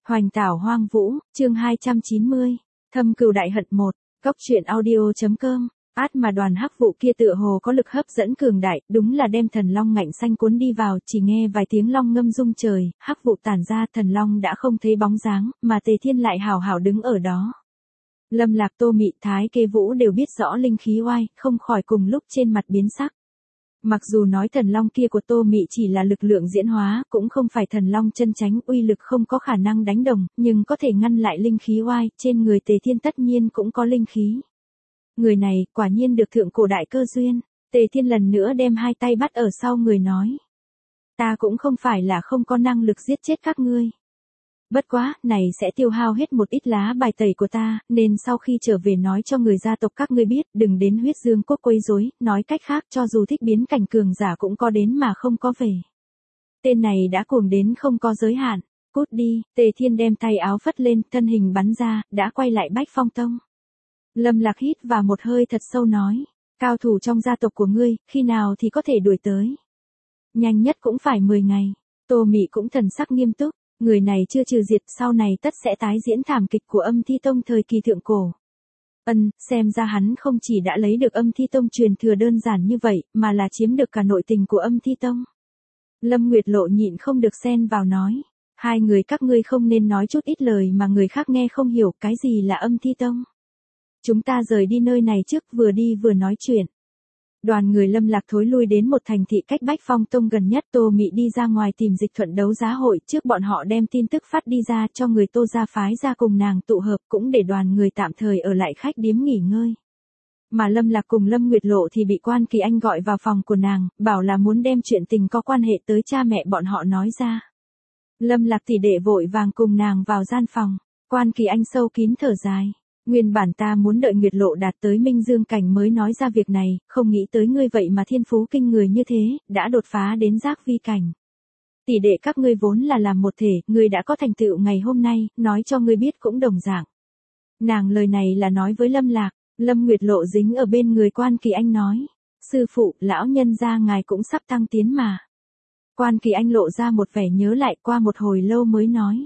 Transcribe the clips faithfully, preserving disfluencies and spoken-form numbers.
Hoành tảo hoang vũ, chương hai trăm chín mươi. Thâm cừu đại hận một. Cốc truyện audio.com. Át mà đoàn hắc vụ kia tựa hồ có lực hấp dẫn cường đại, đúng là đem thần long ngạnh xanh cuốn đi vào, chỉ nghe vài tiếng long ngâm rung trời, hắc vụ tản ra, thần long đã không thấy bóng dáng, mà Tề Thiên lại hào hào đứng ở đó. Lâm Lạc, Tô Mị, Thái Kê Vũ đều biết rõ linh khí oai, không khỏi cùng lúc trên mặt biến sắc. Mặc dù nói thần long kia của Tô Mị chỉ là lực lượng diễn hóa, cũng không phải thần long chân chánh, uy lực không có khả năng đánh đồng, nhưng có thể ngăn lại linh khí oai, trên người Tề Thiên tất nhiên cũng có linh khí. Người này, quả nhiên được thượng cổ đại cơ duyên. Tề Thiên lần nữa đem hai tay bắt ở sau người nói. Ta cũng không phải là không có năng lực giết chết các ngươi. Bất quá, này sẽ tiêu hao hết một ít lá bài tẩy của ta, nên sau khi trở về nói cho người gia tộc các ngươi biết, đừng đến huyết dương quốc quấy rối, nói cách khác cho dù thích biến cảnh cường giả cũng có đến mà không có về. Tên này đã cuồng đến không có giới hạn, cút đi. Tề Thiên đem tay áo phất lên, thân hình bắn ra, đã quay lại Bách Phong Tông. Lâm Lạc hít vào một hơi thật sâu nói, cao thủ trong gia tộc của ngươi, khi nào thì có thể đuổi tới? Nhanh nhất cũng phải mười ngày. Tô Mị cũng thần sắc nghiêm túc. Người này chưa trừ diệt, sau này tất sẽ tái diễn thảm kịch của Âm Thi Tông thời kỳ thượng cổ. Ân, xem ra hắn không chỉ đã lấy được Âm Thi Tông truyền thừa đơn giản như vậy, mà là chiếm được cả nội tình của Âm Thi Tông. Lâm Nguyệt Lộ nhịn không được xen vào nói, hai người các ngươi không nên nói chút ít lời mà người khác nghe không hiểu, cái gì là Âm Thi Tông. Chúng ta rời đi nơi này trước, vừa đi vừa nói chuyện. Đoàn người Lâm Lạc thối lui đến một thành thị cách Bách Phong Tông gần nhất. Tô Mị đi ra ngoài tìm Dịch Thuận đấu giá hội, trước bọn họ đem tin tức phát đi ra cho người Tô gia phái ra cùng nàng tụ hợp, cũng để đoàn người tạm thời ở lại khách điếm nghỉ ngơi. Mà Lâm Lạc cùng Lâm Nguyệt Lộ thì bị Quan Kỳ Anh gọi vào phòng của nàng, bảo là muốn đem chuyện tình có quan hệ tới cha mẹ bọn họ nói ra. Lâm Lạc tỷ đệ vội vàng cùng nàng vào gian phòng. Quan Kỳ Anh sâu kín thở dài. Nguyên bản ta muốn đợi Nguyệt Lộ đạt tới Minh Dương cảnh mới nói ra việc này, không nghĩ tới ngươi vậy mà thiên phú kinh người như thế, đã đột phá đến giác vi cảnh. Tỷ đệ các ngươi vốn là làm một thể, ngươi đã có thành tựu ngày hôm nay, nói cho ngươi biết cũng đồng dạng. Nàng lời này là nói với Lâm Lạc. Lâm Nguyệt Lộ dính ở bên người Quan Kỳ Anh nói, sư phụ, lão nhân gia ngài cũng sắp tăng tiến mà. Quan Kỳ Anh lộ ra một vẻ nhớ lại, qua một hồi lâu mới nói.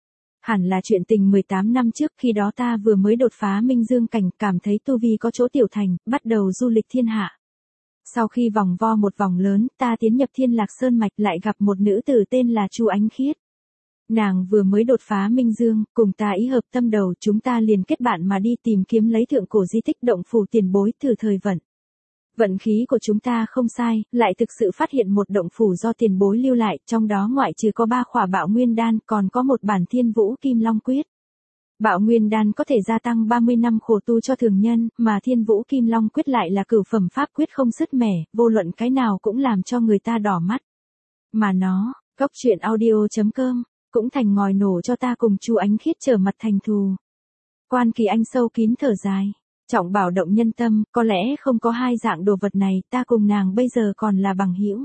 Hẳn là chuyện tình mười tám năm trước, khi đó ta vừa mới đột phá Minh Dương cảnh, cảm thấy tu vi có chỗ tiểu thành, bắt đầu du lịch thiên hạ. Sau khi vòng vo một vòng lớn, ta tiến nhập Thiên Lạc Sơn mạch, lại gặp một nữ tử tên là Chu Ánh Khiết. Nàng vừa mới đột phá Minh Dương, cùng ta ý hợp tâm đầu, chúng ta liền kết bạn mà đi tìm kiếm lấy thượng cổ di tích động phủ tiền bối từ thời vận. Vận khí của chúng ta không sai, lại thực sự phát hiện một động phủ do tiền bối lưu lại, trong đó ngoại trừ có ba khỏa Bạo Nguyên Đan, còn có một bản Thiên Vũ Kim Long Quyết. Bạo Nguyên Đan có thể gia tăng ba mươi năm khổ tu cho thường nhân, mà Thiên Vũ Kim Long Quyết lại là cửu phẩm pháp quyết không sứt mẻ, vô luận cái nào cũng làm cho người ta đỏ mắt. Mà nó, cốc truyện audio.com, cũng thành ngòi nổ cho ta cùng Chu Ánh Khiết trở mặt thành thù. Quan Kỳ Anh sâu kín thở dài. Trọng bảo động nhân tâm, có lẽ không có hai dạng đồ vật này, ta cùng nàng bây giờ còn là bằng hữu.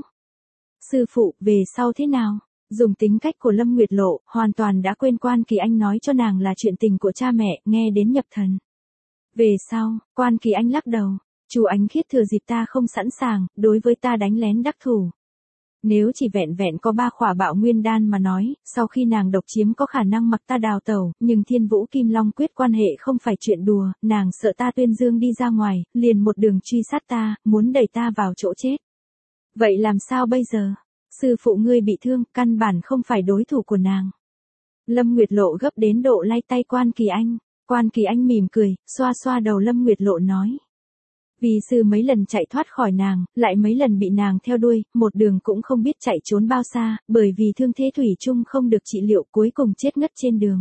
Sư phụ, về sau thế nào? Dùng tính cách của Lâm Nguyệt Lộ, hoàn toàn đã quên Quan Kỳ Anh nói cho nàng là chuyện tình của cha mẹ, nghe đến nhập thần. Về sau, Quan Kỳ Anh lắc đầu, Chu Ánh Khiết thừa dịp ta không sẵn sàng, đối với ta đánh lén đắc thủ. Nếu chỉ vẹn vẹn có ba khỏa Bạo Nguyên Đan mà nói, sau khi nàng độc chiếm có khả năng mặc ta đào tẩu, nhưng Thiên Vũ Kim Long Quyết quan hệ không phải chuyện đùa, nàng sợ ta tuyên dương đi ra ngoài, liền một đường truy sát ta, muốn đẩy ta vào chỗ chết. Vậy làm sao bây giờ? Sư phụ ngươi bị thương, căn bản không phải đối thủ của nàng. Lâm Nguyệt Lộ gấp đến độ lay tay Quan Kỳ Anh. Quan Kỳ Anh mỉm cười, xoa xoa đầu Lâm Nguyệt Lộ nói. Vì sư mấy lần chạy thoát khỏi nàng, lại mấy lần bị nàng theo đuôi, một đường cũng không biết chạy trốn bao xa, bởi vì thương thế thủy chung không được trị liệu, cuối cùng chết ngất trên đường.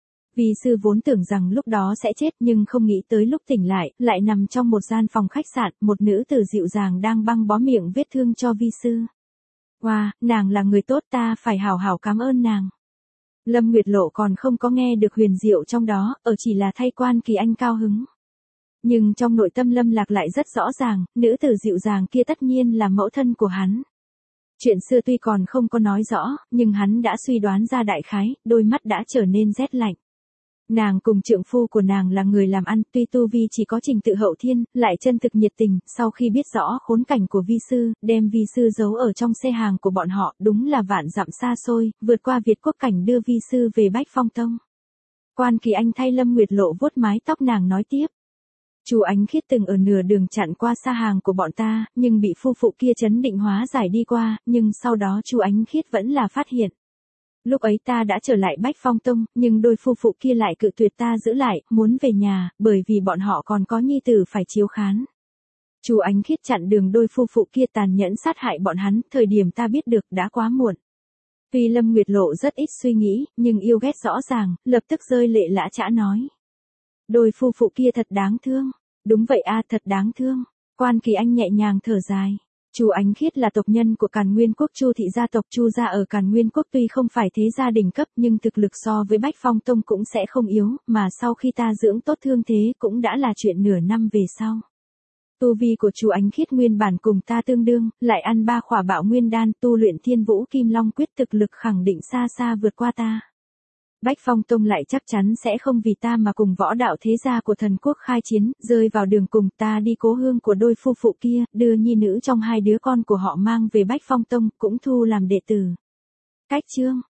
Vì sư vốn tưởng rằng lúc đó sẽ chết, nhưng không nghĩ tới lúc tỉnh lại, lại nằm trong một gian phòng khách sạn, một nữ tử dịu dàng đang băng bó miệng vết thương cho vi sư. Wow, nàng là người tốt, ta phải hảo hảo cảm ơn nàng. Lâm Nguyệt Lộ còn không có nghe được huyền diệu trong đó, ở chỉ là thay Quan Kỳ Anh cao hứng. Nhưng trong nội tâm Lâm Lạc lại rất rõ ràng, nữ tử dịu dàng kia tất nhiên là mẫu thân của hắn. Chuyện xưa tuy còn không có nói rõ, nhưng hắn đã suy đoán ra đại khái, đôi mắt đã trở nên rét lạnh. Nàng cùng trượng phu của nàng là người làm ăn, tuy tu vi chỉ có trình tự hậu thiên, lại chân thực nhiệt tình, sau khi biết rõ khốn cảnh của vi sư, đem vi sư giấu ở trong xe hàng của bọn họ, đúng là vạn dặm xa xôi, vượt qua Việt quốc cảnh đưa vi sư về Bách Phong Tông. Quan Kỳ Anh thay Lâm Nguyệt Lộ vuốt mái tóc nàng nói tiếp. Chu Ánh Khiết từng ở nửa đường chặn qua xa hàng của bọn ta, nhưng bị phu phụ kia trấn định hóa giải đi qua, nhưng sau đó Chu Ánh Khiết vẫn là phát hiện. Lúc ấy ta đã trở lại Bách Phong Tông, nhưng đôi phu phụ kia lại cự tuyệt ta giữ lại, muốn về nhà, bởi vì bọn họ còn có nhi tử phải chiếu khán. Chu Ánh Khiết chặn đường đôi phu phụ kia tàn nhẫn sát hại bọn hắn, thời điểm ta biết được đã quá muộn. Tuy Lâm Nguyệt Lộ rất ít suy nghĩ, nhưng yêu ghét rõ ràng, lập tức rơi lệ lã chã nói. Đôi phu phụ kia thật đáng thương. Đúng vậy a, thật đáng thương. Quan Kỳ Anh nhẹ nhàng thở dài. Chu Ánh Khiết là tộc nhân của Càn Nguyên Quốc Chu thị gia tộc Chu gia ở Càn Nguyên Quốc, tuy không phải thế gia đỉnh cấp nhưng thực lực so với Bách Phong Tông cũng sẽ không yếu, mà sau khi ta dưỡng tốt thương thế cũng đã là chuyện nửa năm về sau. Tu vi của Chu Ánh Khiết nguyên bản cùng ta tương đương, lại ăn ba khỏa Bạo Nguyên đan, tu luyện Thiên Vũ Kim Long quyết, thực lực khẳng định xa xa vượt qua ta. Bách Phong Tông lại chắc chắn sẽ không vì ta mà cùng võ đạo thế gia của thần quốc khai chiến, rơi vào đường cùng. Ta đi cố hương của đôi phu phụ kia, đưa nhi nữ trong hai đứa con của họ mang về Bách Phong Tông, cũng thu làm đệ tử. Cách chương